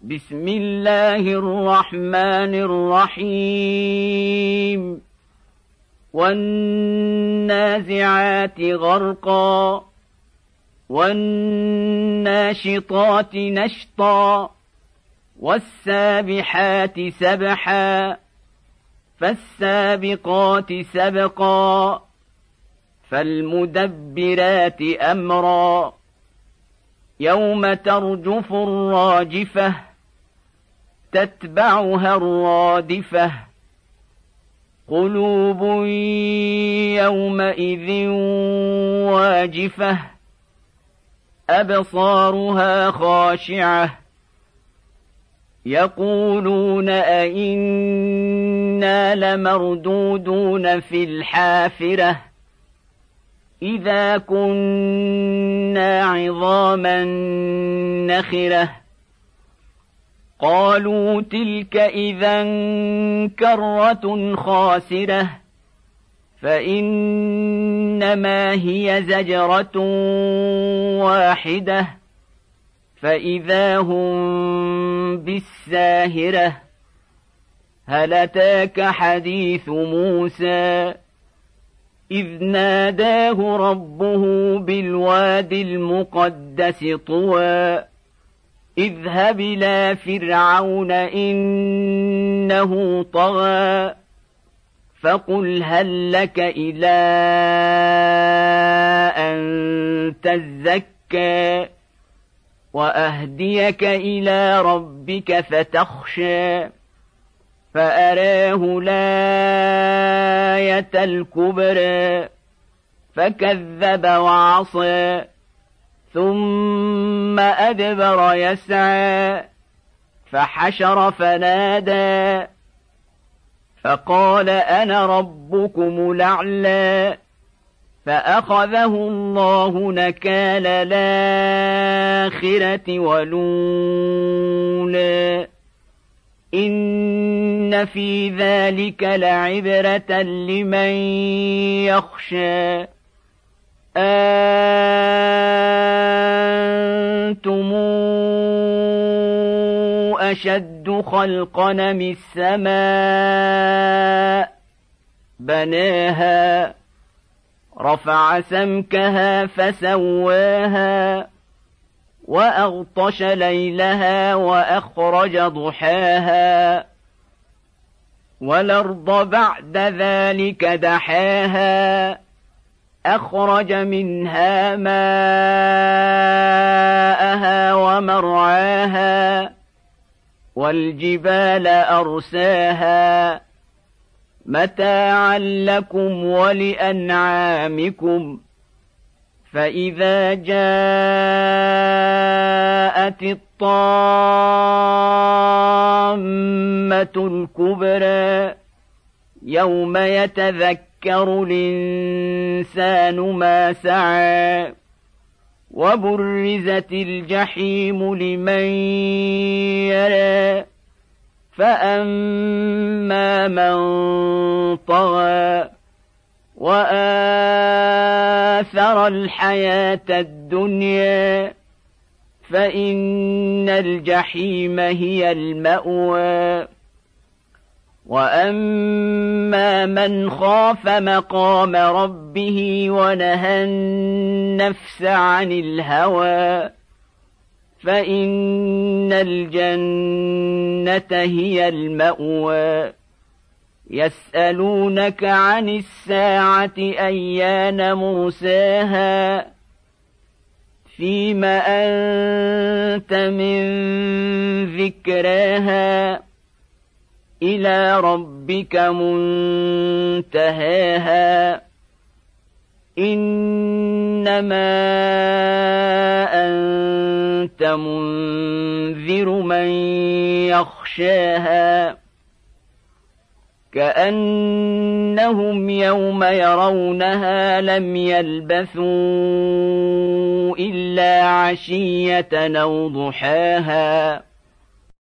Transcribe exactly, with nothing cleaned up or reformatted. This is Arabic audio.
بسم الله الرحمن الرحيم والنازعات غرقا والناشطات نشطا والسابحات سبحا فالسابقات سبقا فالمدبرات أمرا يوم ترجف الراجفة تتبعها الرادفة قلوب يومئذ واجفة أبصارها خاشعة يقولون أئنا لمردودون في الحافرة إذا كنا عظاما نخرة قالوا تلك إذا كرة خاسرة فإنما هي زجرة واحدة فإذا هم بالساهرة هل أتاك حديث موسى إذ ناداه ربه بالوادي المقدس طوى اذهب إلى فرعون إنه طغى فقل هل لك إلى أن تزكى وأهديك إلى ربك فتخشى فأراه الآية الكبرى فكذب وعصى ثم أدبر يسعى فحشر فنادى فقال أنا ربكم الأعلى فأخذه الله نكال الآخرة والأولى إن في ذلك لعبرة لمن يخشى أنتم أشد خلقا من السماء بناها رفع سمكها فسواها وأغطش ليلها وأخرج ضحاها والأرض بعد ذلك دحاها أخرج منها ماءها ومرعاها والجبال أرساها متاعا لكم ولأنعامكم فإذا جاءت الطامة الكبرى يوم يتذكر الإنسان ما سعى وبرزت الجحيم لمن يرى فأما من طغى وآثر الحياة الدنيا فإن الجحيم هي المأوى وأما من خاف مقام ربه ونهى النفس عن الهوى فإن الجنة هي المأوى يسألونك عن الساعة أيان مرساها فيم أنت من ذكراها إلى ربك منتهاها إنما أنت منذر من يخشاها كأنهم يوم يرونها لم يلبثوا إلا عشية أو ضحاها